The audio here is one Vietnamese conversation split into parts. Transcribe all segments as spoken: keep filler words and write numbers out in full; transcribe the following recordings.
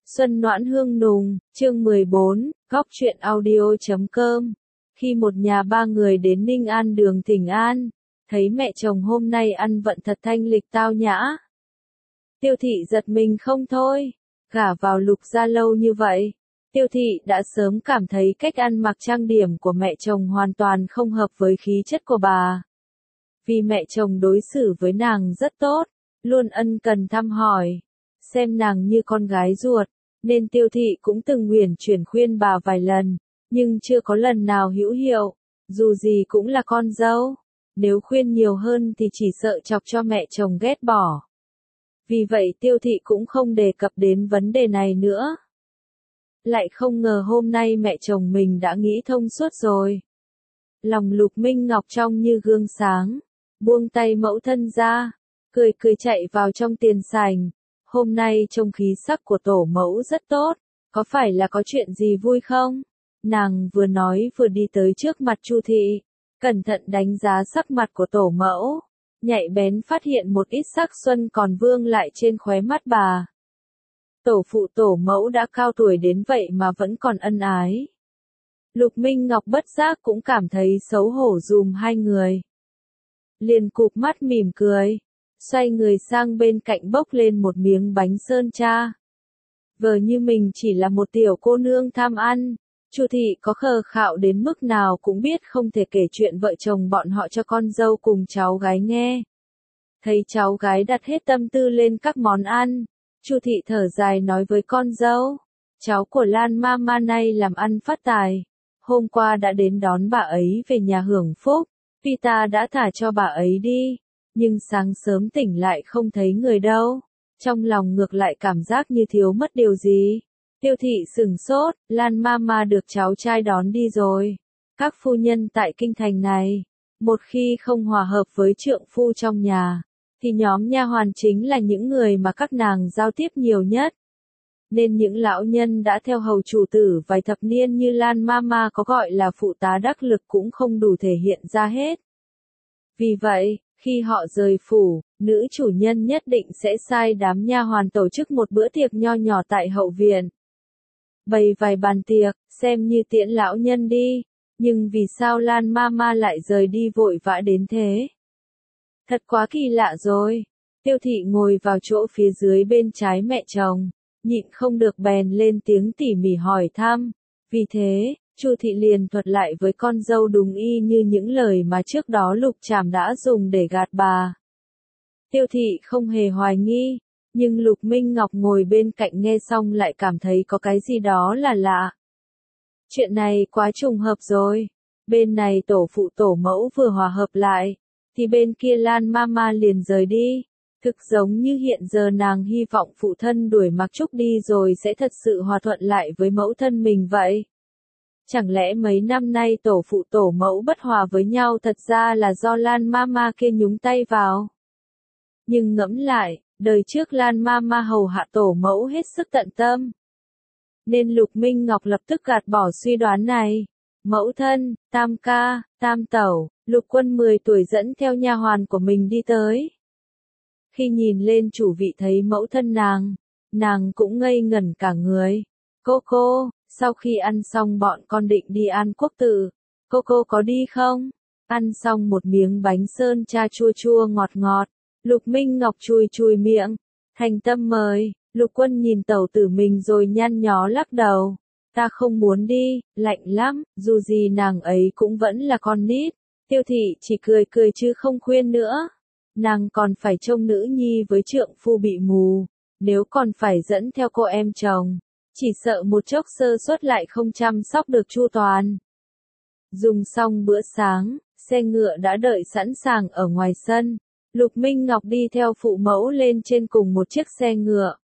Xuân Noãn Hương Nùng, chương mười bốn, góc truyện audio.com. Khi một nhà ba người đến Ninh An đường Thỉnh An, thấy mẹ chồng hôm nay ăn vận thật thanh lịch tao nhã. Tiêu thị giật mình không thôi, gả vào Lục gia lâu như vậy. Tiêu thị đã sớm cảm thấy cách ăn mặc trang điểm của mẹ chồng hoàn toàn không hợp với khí chất của bà. Vì mẹ chồng đối xử với nàng rất tốt, luôn ân cần thăm hỏi, xem nàng như con gái ruột, nên tiêu thị cũng từng huyền chuyển khuyên bà vài lần, nhưng chưa có lần nào hữu hiệu, dù gì cũng là con dâu, nếu khuyên nhiều hơn thì chỉ sợ chọc cho mẹ chồng ghét bỏ. Vì vậy tiêu thị cũng không đề cập đến vấn đề này nữa. Lại không ngờ hôm nay mẹ chồng mình đã nghĩ thông suốt rồi. Lòng Lục Minh Ngọc trong như gương sáng, buông tay mẫu thân ra, cười cười chạy vào trong tiền sảnh. Hôm nay trông khí sắc của tổ mẫu rất tốt, có phải là có chuyện gì vui không? Nàng vừa nói vừa đi tới trước mặt Chu thị, cẩn thận đánh giá sắc mặt của tổ mẫu, nhạy bén phát hiện một ít sắc xuân còn vương lại trên khóe mắt bà. Tổ phụ tổ mẫu đã cao tuổi đến vậy mà vẫn còn ân ái. Lục Minh Ngọc bất giác cũng cảm thấy xấu hổ dùm hai người. Liền cụp mắt mỉm cười, xoay người sang bên cạnh bốc lên một miếng bánh sơn cha. Vờ như mình chỉ là một tiểu cô nương tham ăn, Chu thị có khờ khạo đến mức nào cũng biết không thể kể chuyện vợ chồng bọn họ cho con dâu cùng cháu gái nghe. Thấy cháu gái đặt hết tâm tư lên các món ăn, Chu thị thở dài nói với con dâu, cháu của Lan Mama nay làm ăn phát tài, hôm qua đã đến đón bà ấy về nhà hưởng phúc, tuy ta đã thả cho bà ấy đi, nhưng sáng sớm tỉnh lại không thấy người đâu, trong lòng ngược lại cảm giác như thiếu mất điều gì. Tiêu thị sửng sốt, Lan Mama được cháu trai đón đi rồi. Các phu nhân tại kinh thành này, một khi không hòa hợp với trượng phu trong nhà, thì nhóm nha hoàn chính là những người mà các nàng giao tiếp nhiều nhất. Nên những lão nhân đã theo hầu chủ tử vài thập niên như Lan Mama có gọi là phụ tá đắc lực cũng không đủ thể hiện ra hết. Vì vậy, khi họ rời phủ, nữ chủ nhân nhất định sẽ sai đám nha hoàn tổ chức một bữa tiệc nho nhỏ tại hậu viện. Bày vài bàn tiệc, xem như tiễn lão nhân đi, nhưng vì sao Lan Mama lại rời đi vội vã đến thế? Thật quá kỳ lạ rồi. Tiêu thị ngồi vào chỗ phía dưới bên trái mẹ chồng, nhịn không được bèn lên tiếng tỉ mỉ hỏi thăm. Vì thế, Chu thị liền thuật lại với con dâu đúng y như những lời mà trước đó Lục Trảm đã dùng để gạt bà. Tiêu thị không hề hoài nghi, nhưng Lục Minh Ngọc ngồi bên cạnh nghe xong lại cảm thấy có cái gì đó là lạ. Chuyện này quá trùng hợp rồi. Bên này tổ phụ tổ mẫu vừa hòa hợp lại, thì bên kia Lan Mama liền rời đi. Thực giống như hiện giờ nàng hy vọng phụ thân đuổi Mặc Trúc đi rồi sẽ thật sự hòa thuận lại với mẫu thân mình vậy. Chẳng lẽ mấy năm nay tổ phụ tổ mẫu bất hòa với nhau thật ra là do Lan Mama kia nhúng tay vào? Nhưng ngẫm lại, đời trước Lan Mama hầu hạ tổ mẫu hết sức tận tâm. Nên Lục Minh Ngọc lập tức gạt bỏ suy đoán này. Mẫu thân, tam ca, tam tẩu, Lục Quân mười tuổi dẫn theo nha hoàn của mình đi tới. Khi nhìn lên chủ vị thấy mẫu thân nàng, nàng cũng ngây ngẩn cả người. Cô cô, sau khi ăn xong bọn con định đi An Quốc Tự, cô cô có đi không? Ăn xong một miếng bánh sơn cha chua chua ngọt ngọt, Lục Minh Ngọc chùi chùi miệng, thành tâm mời. Lục Quân nhìn tẩu tử mình rồi nhăn nhó lắc đầu. Ta không muốn đi, lạnh lắm, dù gì nàng ấy cũng vẫn là con nít. Tiêu thị chỉ cười cười chứ không khuyên nữa. Nàng còn phải trông nữ nhi với trượng phu bị mù, nếu còn phải dẫn theo cô em chồng, chỉ sợ một chốc sơ suất lại không chăm sóc được chu toàn. Dùng xong bữa sáng, xe ngựa đã đợi sẵn sàng ở ngoài sân. Lục Minh Ngọc đi theo phụ mẫu lên trên cùng một chiếc xe ngựa.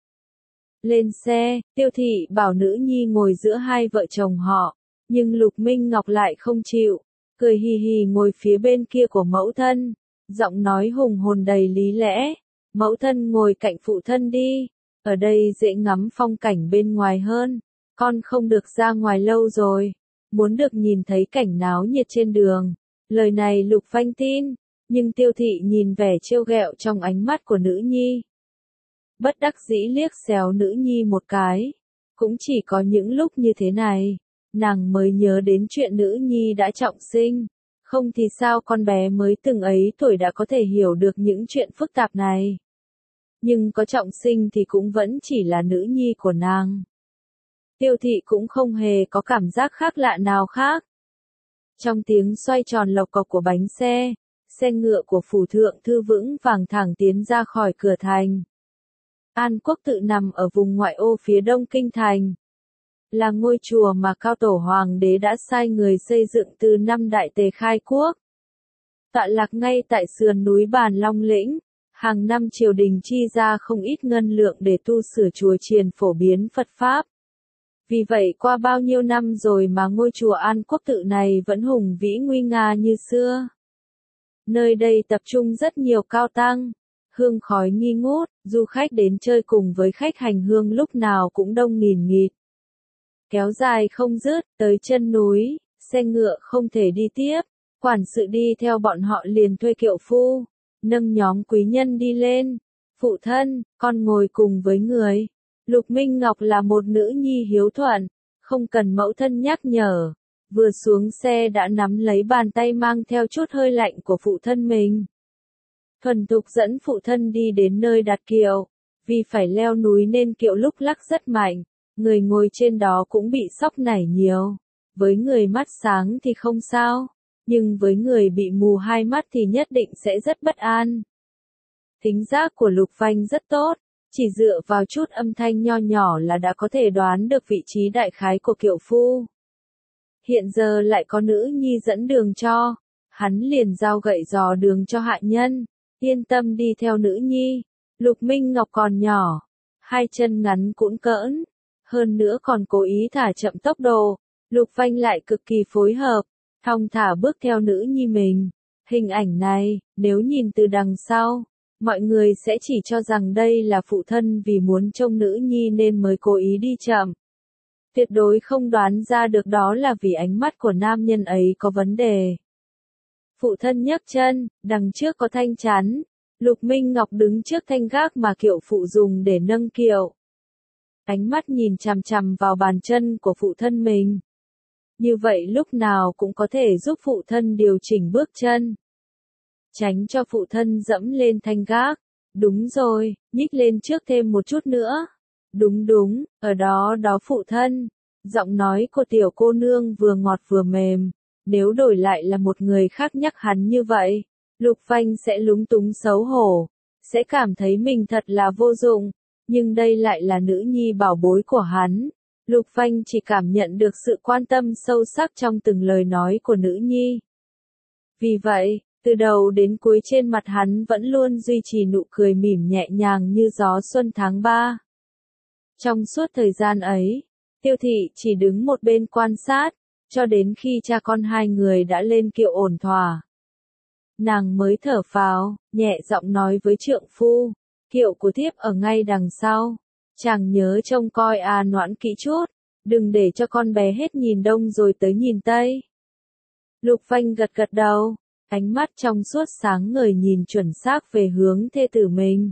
Lên xe, Tiêu thị bảo nữ nhi ngồi giữa hai vợ chồng họ, nhưng Lục Minh Ngọc lại không chịu, cười hì hì ngồi phía bên kia của mẫu thân, giọng nói hùng hồn đầy lý lẽ. Mẫu thân ngồi cạnh phụ thân đi, ở đây dễ ngắm phong cảnh bên ngoài hơn, con không được ra ngoài lâu rồi, muốn được nhìn thấy cảnh náo nhiệt trên đường. Lời này Lục Phanh tin, nhưng Tiêu thị nhìn vẻ trêu ghẹo trong ánh mắt của nữ nhi. Bất đắc dĩ liếc xéo nữ nhi một cái, Cũng chỉ có những lúc như thế này, nàng mới nhớ đến chuyện nữ nhi đã trọng sinh. Không thì sao con bé mới từng ấy tuổi đã có thể hiểu được những chuyện phức tạp này. Nhưng có trọng sinh thì cũng vẫn chỉ là nữ nhi của nàng. Tiêu thị cũng không hề có cảm giác khác lạ nào khác. Trong tiếng xoay tròn lộc cộc của bánh xe, xe ngựa của phủ thượng thư vững vàng thẳng tiến ra khỏi cửa thành. An Quốc tự nằm ở vùng ngoại ô phía đông kinh thành. Là ngôi chùa mà cao tổ hoàng đế đã sai người xây dựng từ năm Đại Tề khai quốc. Tọa lạc ngay tại sườn núi Bàn Long Lĩnh, hàng năm triều đình chi ra không ít ngân lượng để tu sửa chùa chiền phổ biến Phật Pháp. Vì vậy qua bao nhiêu năm rồi mà ngôi chùa An Quốc tự này vẫn hùng vĩ nguy nga như xưa. Nơi đây tập trung rất nhiều cao tăng, hương khói nghi ngút, du khách đến chơi cùng với khách hành hương lúc nào cũng đông nghìn nghịt. Kéo dài không dứt, tới chân núi, xe ngựa không thể đi tiếp, quản sự đi theo bọn họ liền thuê kiệu phu, nâng nhóm quý nhân đi lên. Phụ thân, con ngồi cùng với người. Lục Minh Ngọc là một nữ nhi hiếu thuận, không cần mẫu thân nhắc nhở, vừa xuống xe đã nắm lấy bàn tay mang theo chút hơi lạnh của phụ thân mình. Thuần thục dẫn phụ thân đi đến nơi đặt kiệu, vì phải leo núi nên kiệu lúc lắc rất mạnh, người ngồi trên đó cũng bị sóc nảy nhiều. Với người mắt sáng thì không sao, nhưng với người bị mù hai mắt thì nhất định sẽ rất bất an. Thính giác của Lục Vanh rất tốt, chỉ dựa vào chút âm thanh nho nhỏ là đã có thể đoán được vị trí đại khái của kiệu phu. Hiện giờ lại có nữ nhi dẫn đường cho, hắn liền giao gậy dò đường cho hạ nhân, yên tâm đi theo nữ nhi. Lục Minh Ngọc còn nhỏ, hai chân ngắn cũn cỡn, hơn nữa còn cố ý thả chậm tốc độ, Lục Vanh lại cực kỳ phối hợp, thong thả bước theo nữ nhi mình. Hình ảnh này, nếu nhìn từ đằng sau, mọi người sẽ chỉ cho rằng đây là phụ thân vì muốn trông nữ nhi nên mới cố ý đi chậm. Tuyệt đối không đoán ra được đó là vì ánh mắt của nam nhân ấy có vấn đề. Phụ thân nhấc chân, đằng trước có thanh chắn, Lục Minh Ngọc đứng trước thanh gác mà kiệu phụ dùng để nâng kiệu. Ánh mắt nhìn chằm chằm vào bàn chân của phụ thân mình. Như vậy lúc nào cũng có thể giúp phụ thân điều chỉnh bước chân. Tránh cho phụ thân dẫm lên thanh gác. Đúng rồi, nhích lên trước thêm một chút nữa. Đúng đúng, ở đó đó phụ thân. Giọng nói của tiểu cô nương vừa ngọt vừa mềm. Nếu đổi lại là một người khác nhắc hắn như vậy, Lục Vanh sẽ lúng túng xấu hổ, sẽ cảm thấy mình thật là vô dụng. Nhưng đây lại là nữ nhi bảo bối của hắn. Lục Vanh chỉ cảm nhận được sự quan tâm sâu sắc trong từng lời nói của nữ nhi. Vì vậy, từ đầu đến cuối trên mặt hắn vẫn luôn duy trì nụ cười mỉm nhẹ nhàng như gió xuân tháng ba. Trong suốt thời gian ấy, Tiêu thị chỉ đứng một bên quan sát, cho đến khi cha con hai người đã lên kiệu ổn thỏa. Nàng mới thở phào, nhẹ giọng nói với trượng phu, kiệu của thiếp ở ngay đằng sau. Chàng nhớ trông coi à Noãn kỹ chút, đừng để cho con bé hết nhìn đông rồi tới nhìn tây. Lục Vanh gật gật đầu, ánh mắt trong suốt sáng ngời nhìn chuẩn xác về hướng thê tử mình.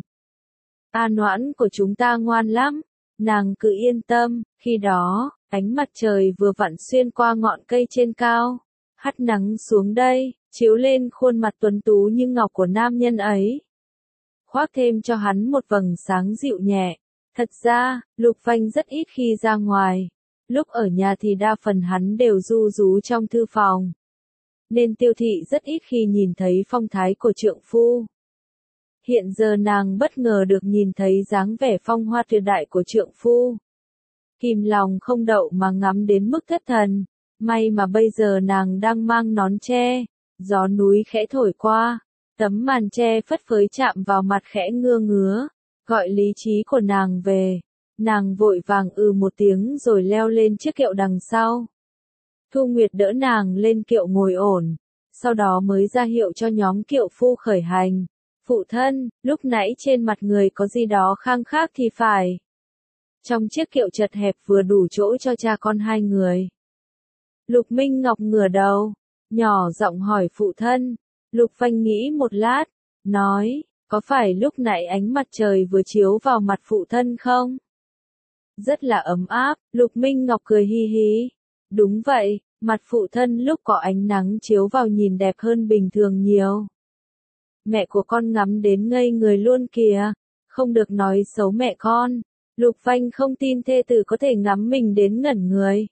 A Noãn của chúng ta ngoan lắm, nàng cứ yên tâm. Khi đó, ánh mặt trời vừa vặn xuyên qua ngọn cây trên cao, hắt nắng xuống đây, chiếu lên khuôn mặt tuấn tú như ngọc của nam nhân ấy, khoác thêm cho hắn một vầng sáng dịu nhẹ. Thật ra, Lục Vanh rất ít khi ra ngoài, lúc ở nhà thì đa phần hắn đều du rú trong thư phòng. Nên Tiêu thị rất ít khi nhìn thấy phong thái của trượng phu. Hiện giờ nàng bất ngờ được nhìn thấy dáng vẻ phong hoa tuyệt đại của trượng phu. Kìm lòng không đậu mà ngắm đến mức thất thần, may mà bây giờ nàng đang mang nón tre, gió núi khẽ thổi qua, tấm màn tre phất phới chạm vào mặt khẽ ngưa ngứa, gọi lý trí của nàng về. Nàng vội vàng ừ một tiếng rồi leo lên chiếc kiệu đằng sau. Thu Nguyệt đỡ nàng lên kiệu ngồi ổn, sau đó mới ra hiệu cho nhóm kiệu phu khởi hành. Phụ thân, lúc nãy trên mặt người có gì đó khang khác thì phải. Trong chiếc kiệu chật hẹp vừa đủ chỗ cho cha con hai người. Lục Minh Ngọc ngửa đầu, nhỏ giọng hỏi phụ thân. Lục Vanh nghĩ một lát, nói, có phải lúc nãy ánh mặt trời vừa chiếu vào mặt phụ thân không? rất là ấm áp. Lục Minh Ngọc cười hi hi. Đúng vậy, mặt phụ thân lúc có ánh nắng chiếu vào nhìn đẹp hơn bình thường nhiều. Mẹ của con ngắm đến ngây người luôn kìa, không được nói xấu mẹ con. Lục Vanh không tin thê tử có thể ngắm mình đến ngẩn người.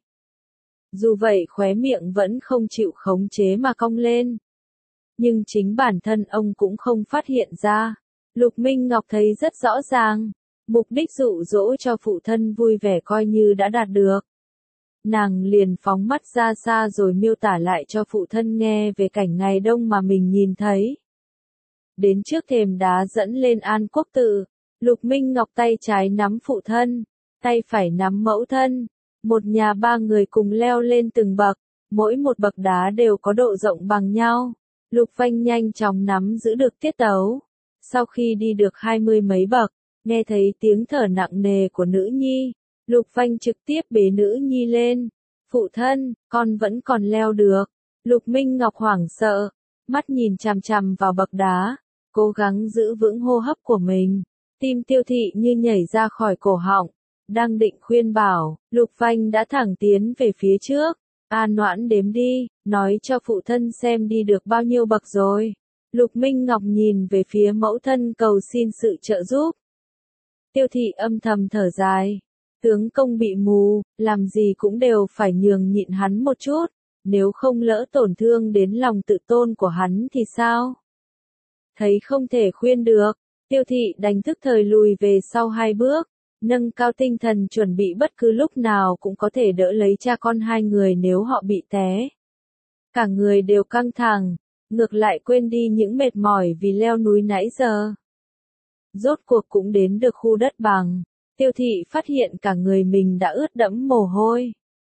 Dù vậy khóe miệng vẫn không chịu khống chế mà cong lên. Nhưng chính bản thân ông cũng không phát hiện ra. Lục Minh Ngọc thấy rất rõ ràng, mục đích dụ dỗ cho phụ thân vui vẻ coi như đã đạt được. Nàng liền phóng mắt ra xa rồi miêu tả lại cho phụ thân nghe về cảnh ngày đông mà mình nhìn thấy. Đến trước thềm đá dẫn lên An Quốc Tự, Lục Minh Ngọc tay trái nắm phụ thân, tay phải nắm mẫu thân. Một nhà ba người cùng leo lên từng bậc, mỗi một bậc đá đều có độ rộng bằng nhau. Lục Vanh nhanh chóng nắm giữ được tiết tấu. Sau khi đi được hai mươi mấy bậc, nghe thấy tiếng thở nặng nề của nữ nhi, Lục Vanh trực tiếp bế nữ nhi lên. Phụ thân, con vẫn còn leo được. Lục Minh Ngọc hoảng sợ, mắt nhìn chằm chằm vào bậc đá, cố gắng giữ vững hô hấp của mình. Tim Tiêu Thị như nhảy ra khỏi cổ họng. Đang định khuyên bảo, Lục Vanh đã thẳng tiến về phía trước. An Noãn đếm đi, nói cho phụ thân xem đi được bao nhiêu bậc rồi. Lục Minh Ngọc nhìn về phía mẫu thân cầu xin sự trợ giúp. Tiêu Thị âm thầm thở dài. Tướng công bị mù, làm gì cũng đều phải nhường nhịn hắn một chút. Nếu không lỡ tổn thương đến lòng tự tôn của hắn thì sao? Thấy không thể khuyên được, Tiêu Thị đành thức thời lùi về sau hai bước. Nâng cao tinh thần chuẩn bị bất cứ lúc nào cũng có thể đỡ lấy cha con hai người nếu họ bị té. Cả người đều căng thẳng, ngược lại quên đi những mệt mỏi vì leo núi nãy giờ. Rốt cuộc cũng đến được khu đất bằng, Tiêu Thị phát hiện cả người mình đã ướt đẫm mồ hôi.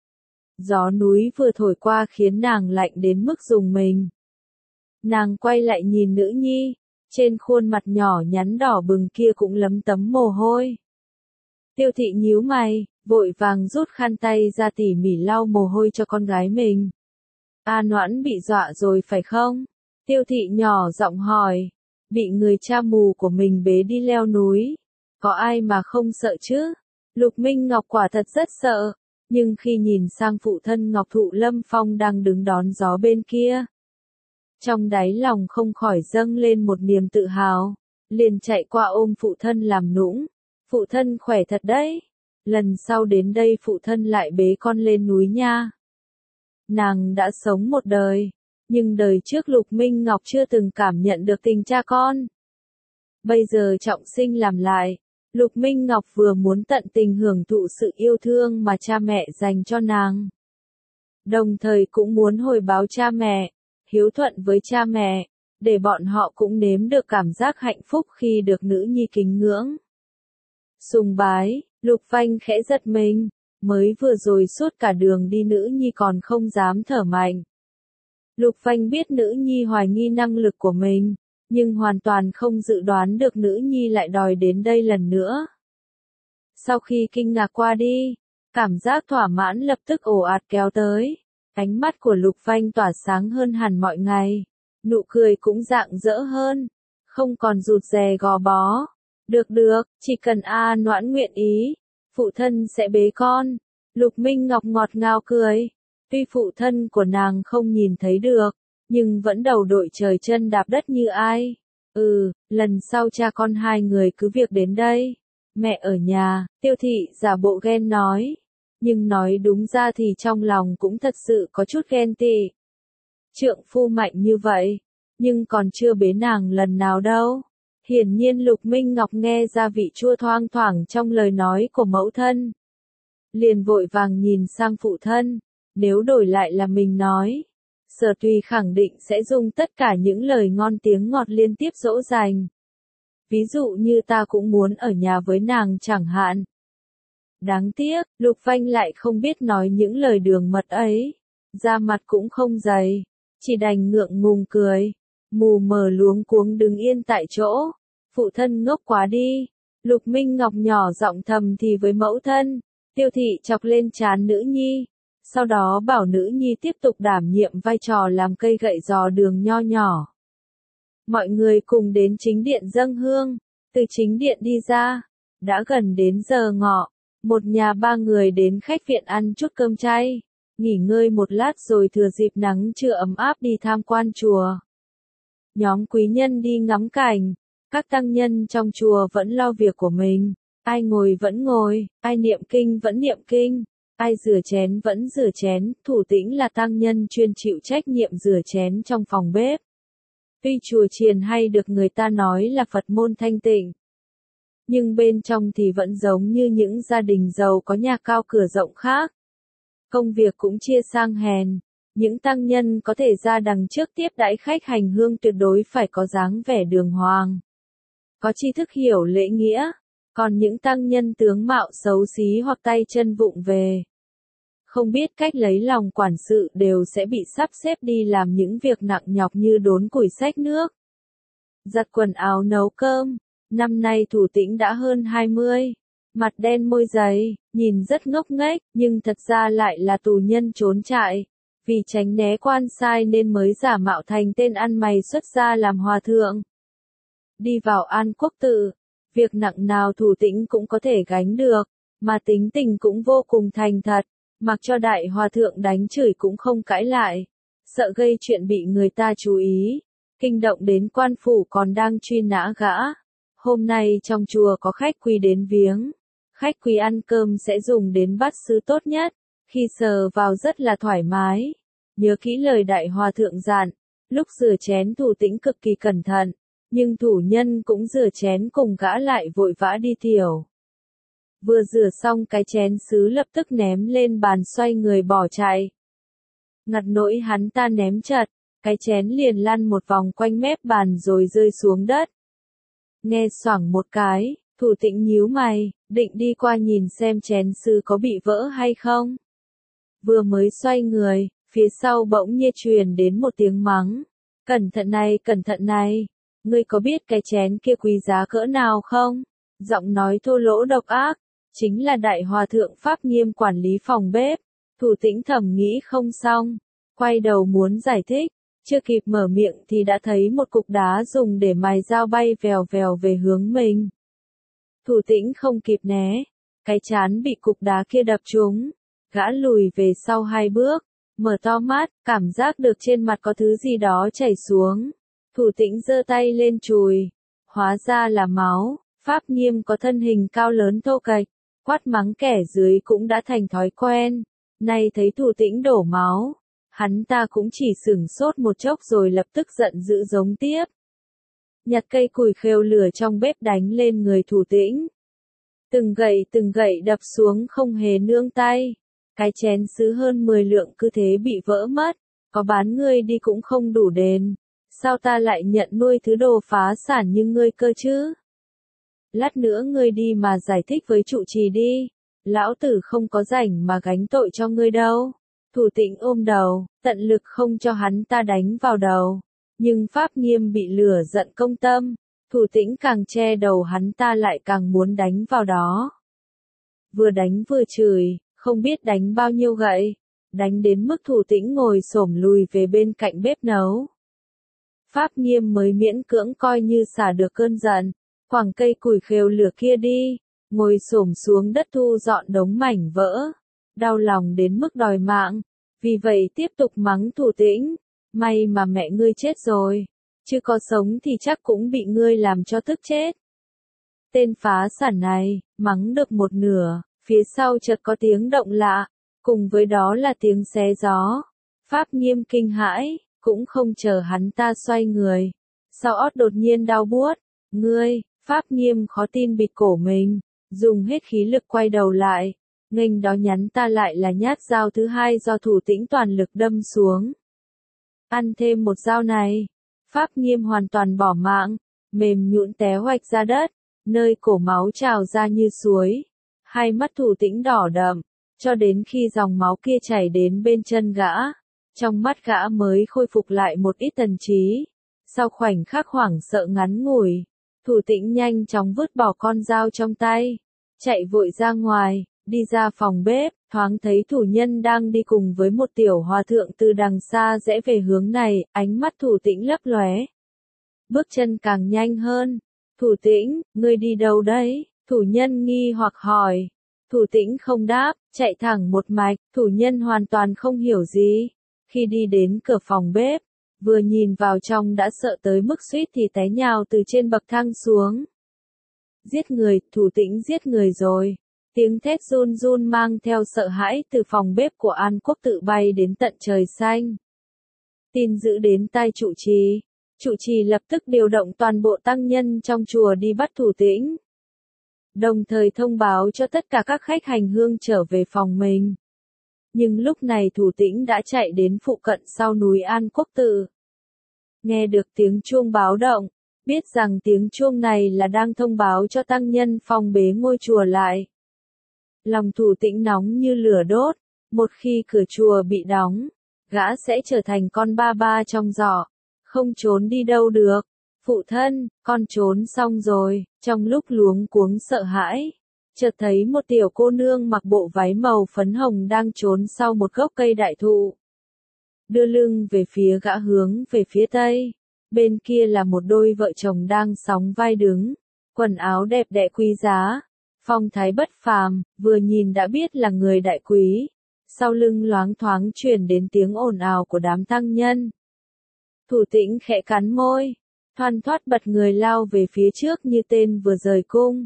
Gió núi vừa thổi qua khiến nàng lạnh đến mức rùng mình. Nàng quay lại nhìn nữ nhi, trên khuôn mặt nhỏ nhắn đỏ bừng kia cũng lấm tấm mồ hôi. Tiêu Thị nhíu mày, vội vàng rút khăn tay ra tỉ mỉ lau mồ hôi cho con gái mình. A Noãn bị dọa rồi phải không? Tiêu Thị nhỏ giọng hỏi. Bị người cha mù của mình bế đi leo núi. Có ai mà không sợ chứ? Lục Minh Ngọc quả thật rất sợ. Nhưng khi nhìn sang phụ thân Ngọc Thụ Lâm Phong đang đứng đón gió bên kia, trong đáy lòng không khỏi dâng lên một niềm tự hào. Liền chạy qua ôm phụ thân làm nũng. Phụ thân khỏe thật đấy. Lần sau đến đây phụ thân lại bế con lên núi nha. Nàng đã sống một đời, nhưng đời trước Lục Minh Ngọc chưa từng cảm nhận được tình cha con. Bây giờ trọng sinh làm lại, Lục Minh Ngọc vừa muốn tận tình hưởng thụ sự yêu thương mà cha mẹ dành cho nàng. Đồng thời cũng muốn hồi báo cha mẹ, hiếu thuận với cha mẹ, để bọn họ cũng nếm được cảm giác hạnh phúc khi được nữ nhi kính ngưỡng. Sùng bái, Lục Vanh khẽ giật mình, mới vừa rồi suốt cả đường đi nữ nhi còn không dám thở mạnh. Lục Vanh biết nữ nhi hoài nghi năng lực của mình, nhưng hoàn toàn không dự đoán được nữ nhi lại đòi đến đây lần nữa. Sau khi kinh ngạc qua đi, cảm giác thỏa mãn lập tức ồ ạt kéo tới. Ánh mắt của Lục Vanh tỏa sáng hơn hẳn mọi ngày, nụ cười cũng rạng rỡ hơn, không còn rụt rè gò bó. Được được, chỉ cần A Noãn nguyện ý, phụ thân sẽ bế con. Lục Minh Ngọc ngọt ngào cười. Tuy phụ thân của nàng không nhìn thấy được, nhưng vẫn đầu đội trời chân đạp đất như ai. Ừ, lần sau cha con hai người cứ việc đến đây. Mẹ ở nhà, Tiêu Thị giả bộ ghen nói. Nhưng nói đúng ra thì trong lòng cũng thật sự có chút ghen tị. Trượng phu mạnh như vậy, nhưng còn chưa bế nàng lần nào đâu. Hiển nhiên Lục Minh Ngọc nghe ra vị chua thoang thoảng trong lời nói của mẫu thân. Liền vội vàng nhìn sang phụ thân, nếu đổi lại là mình nói, Sở Tùy khẳng định sẽ dùng tất cả những lời ngon tiếng ngọt liên tiếp dỗ dành. Ví dụ như ta cũng muốn ở nhà với nàng chẳng hạn. Đáng tiếc, Lục Vanh lại không biết nói những lời đường mật ấy, da mặt cũng không dày, chỉ đành ngượng ngùng cười, mù mờ luống cuống đứng yên tại chỗ. Phụ thân ngốc quá đi. Lục Minh Ngọc nhỏ giọng thầm thì với mẫu thân. Tiêu Thị chọc lên trán nữ nhi, sau đó bảo nữ nhi tiếp tục đảm nhiệm vai trò làm cây gậy dò đường nho nhỏ. Mọi người cùng đến chính điện dâng hương, từ chính điện đi ra, đã gần đến giờ ngọ, Một nhà ba người đến khách viện ăn chút cơm chay, nghỉ ngơi một lát rồi thừa dịp nắng trưa ấm áp đi tham quan chùa. Nhóm quý nhân đi ngắm cảnh, các tăng nhân trong chùa vẫn lo việc của mình, ai ngồi vẫn ngồi, ai niệm kinh vẫn niệm kinh, ai rửa chén vẫn rửa chén, Thủ Tĩnh là tăng nhân chuyên chịu trách nhiệm rửa chén trong phòng bếp. Tuy chùa chiền hay được người ta nói là Phật môn thanh tịnh, nhưng bên trong thì vẫn giống như những gia đình giàu có nhà cao cửa rộng khác. Công việc cũng chia sang hèn, những tăng nhân có thể ra đằng trước tiếp đãi khách hành hương tuyệt đối phải có dáng vẻ đường hoàng, có tri thức hiểu lễ nghĩa, còn những tăng nhân tướng mạo xấu xí hoặc tay chân vụng về, không biết cách lấy lòng quản sự đều sẽ bị sắp xếp đi làm những việc nặng nhọc như đốn củi xách nước, giặt quần áo nấu cơm. Năm nay Thủ Tĩnh đã hơn hai mươi, mặt đen môi dày, nhìn rất ngốc nghếch, nhưng thật ra lại là tù nhân trốn trại, vì tránh né quan sai nên mới giả mạo thành tên ăn mày xuất gia làm hòa thượng. Đi vào An Quốc Tự, việc nặng nào Thủ Tĩnh cũng có thể gánh được, mà tính tình cũng vô cùng thành thật, mặc cho đại hòa thượng đánh chửi cũng không cãi lại, sợ gây chuyện bị người ta chú ý, kinh động đến quan phủ còn đang truy nã gã. Hôm nay trong chùa có khách quý đến viếng, khách quý ăn cơm sẽ dùng đến bát sứ tốt nhất, khi sờ vào rất là thoải mái. Nhớ kỹ lời đại hòa thượng dặn, lúc rửa chén Thủ Tĩnh cực kỳ cẩn thận, nhưng thủ nhân cũng rửa chén cùng gã lại vội vã đi tiểu. Vừa rửa xong cái chén sứ lập tức ném lên bàn xoay người bỏ chạy. Ngặt nỗi hắn ta ném chật, cái chén liền lăn một vòng quanh mép bàn rồi rơi xuống đất. Nghe xoảng một cái, Thủ Tĩnh nhíu mày, định đi qua nhìn xem chén sứ có bị vỡ hay không. Vừa mới xoay người, phía sau bỗng nhiên truyền đến một tiếng mắng. Cẩn thận này, cẩn thận này, ngươi có biết cái chén kia quý giá cỡ nào không? Giọng nói thô lỗ độc ác, chính là đại hòa thượng Pháp Nghiêm quản lý phòng bếp. Thủ Tĩnh thầm nghĩ không xong, quay đầu muốn giải thích. Chưa kịp mở miệng thì đã thấy một cục đá dùng để mài dao bay vèo vèo về hướng mình. Thủ Tĩnh không kịp né, cái trán bị cục đá kia đập trúng, gã lùi về sau hai bước, mở to mắt, cảm giác được trên mặt có thứ gì đó chảy xuống. Thủ Tĩnh giơ tay lên chùi, hóa ra là máu. Pháp Nghiêm có thân hình cao lớn thô kệch, quát mắng kẻ dưới cũng đã thành thói quen. Nay thấy Thủ Tĩnh đổ máu, hắn ta cũng chỉ sửng sốt một chốc rồi lập tức giận dữ giống tiếp. Nhặt cây củi khêu lửa trong bếp đánh lên người Thủ Tĩnh. Từng gậy từng gậy đập xuống không hề nương tay. Cái chén sứ hơn mười lượng cứ thế bị vỡ mất, có bán ngươi đi cũng không đủ đền. Sao ta lại nhận nuôi thứ đồ phá sản như ngươi cơ chứ? Lát nữa ngươi đi mà giải thích với trụ trì đi. Lão tử không có rảnh mà gánh tội cho ngươi đâu. Thủ Tĩnh ôm đầu, tận lực không cho hắn ta đánh vào đầu. Nhưng Pháp Nghiêm bị lửa giận công tâm. Thủ Tĩnh càng che đầu hắn ta lại càng muốn đánh vào đó. Vừa đánh vừa chửi, không biết đánh bao nhiêu gậy. Đánh đến mức Thủ Tĩnh ngồi xổm lùi về bên cạnh bếp nấu. Pháp Nghiêm mới miễn cưỡng coi như xả được cơn giận. Quẳng cây củi khêu lửa kia đi, ngồi xổm xuống đất thu dọn đống mảnh vỡ. Đau lòng đến mức đòi mạng, vì vậy tiếp tục mắng Thủ Tĩnh. May mà mẹ ngươi chết rồi, chứ có sống thì chắc cũng bị ngươi làm cho tức chết. Tên phá sản này, mắng được một nửa, phía sau chợt có tiếng động lạ, cùng với đó là tiếng xé gió. Pháp Nghiêm kinh hãi, cũng không chờ hắn ta xoay người. Sau ót đột nhiên đau buốt, ngươi, Pháp Nghiêm khó tin bịt cổ mình, dùng hết khí lực quay đầu lại. Nghênh đó nhắn ta lại là nhát dao thứ hai do Thủ Tĩnh toàn lực đâm xuống. Ăn thêm một dao này, Pháp Nghiêm hoàn toàn bỏ mạng, mềm nhũn té hoạch ra đất, nơi cổ máu trào ra như suối. Hai mắt Thủ Tĩnh đỏ đậm, cho đến khi dòng máu kia chảy đến bên chân gã, trong mắt gã mới khôi phục lại một ít thần trí. Sau khoảnh khắc hoảng sợ ngắn ngủi, Thủ Tĩnh nhanh chóng vứt bỏ con dao trong tay, chạy vội ra ngoài. Đi ra phòng bếp, thoáng thấy thủ nhân đang đi cùng với một tiểu hòa thượng từ đằng xa rẽ về hướng này, ánh mắt Thủ Tĩnh lấp lóe. Bước chân càng nhanh hơn. Thủ Tĩnh, ngươi đi đâu đấy? Thủ nhân nghi hoặc hỏi. Thủ Tĩnh không đáp, chạy thẳng một mạch, thủ nhân hoàn toàn không hiểu gì. Khi đi đến cửa phòng bếp, vừa nhìn vào trong đã sợ tới mức suýt thì té nhào từ trên bậc thang xuống. Giết người, Thủ Tĩnh giết người rồi. Tiếng thét run run mang theo sợ hãi từ phòng bếp của An Quốc Tự bay đến tận trời xanh. Tin dữ đến tai trụ trì. Trụ trì lập tức điều động toàn bộ tăng nhân trong chùa đi bắt Thủ Tĩnh. Đồng thời thông báo cho tất cả các khách hành hương trở về phòng mình. Nhưng lúc này Thủ Tĩnh đã chạy đến phụ cận sau núi An Quốc Tự. Nghe được tiếng chuông báo động, biết rằng tiếng chuông này là đang thông báo cho tăng nhân phong bế ngôi chùa lại. Lòng Thủ Tĩnh nóng như lửa đốt, một khi cửa chùa bị đóng, gã sẽ trở thành con ba ba trong giỏ, không trốn đi đâu được. Phụ thân, con trốn xong rồi, trong lúc luống cuống sợ hãi, chợt thấy một tiểu cô nương mặc bộ váy màu phấn hồng đang trốn sau một gốc cây đại thụ. Đưa lưng về phía gã hướng về phía tây, bên kia là một đôi vợ chồng đang sóng vai đứng, quần áo đẹp đẽ quý giá, phong thái bất phàm, vừa nhìn đã biết là người đại quý. Sau lưng loáng thoáng truyền đến tiếng ồn ào của đám tăng nhân. Thủ Tĩnh khẽ cắn môi, thoăn thoắt bật người lao về phía trước như tên vừa rời cung.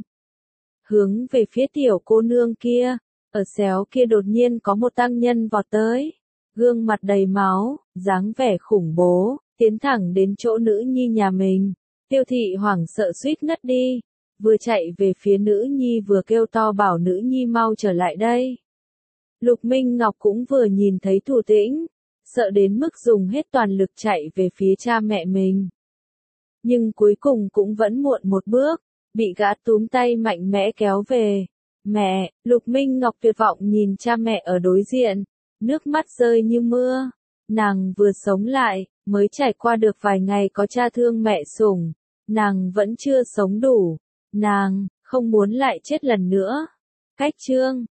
Hướng về phía tiểu cô nương kia, ở xéo kia đột nhiên có một tăng nhân vọt tới, gương mặt đầy máu, dáng vẻ khủng bố, tiến thẳng đến chỗ nữ nhi nhà mình. Tiêu Thị hoảng sợ suýt ngất đi, vừa chạy về phía nữ nhi vừa kêu to bảo nữ nhi mau trở lại đây. Lục Minh Ngọc cũng vừa nhìn thấy Thủ Tĩnh, sợ đến mức dùng hết toàn lực chạy về phía cha mẹ mình. Nhưng cuối cùng cũng vẫn muộn một bước, bị gã túm tay mạnh mẽ kéo về. Mẹ, Lục Minh Ngọc tuyệt vọng nhìn cha mẹ ở đối diện, nước mắt rơi như mưa. Nàng vừa sống lại, mới trải qua được vài ngày có cha thương mẹ sủng, nàng vẫn chưa sống đủ, nàng không muốn lại chết lần nữa. Cách chương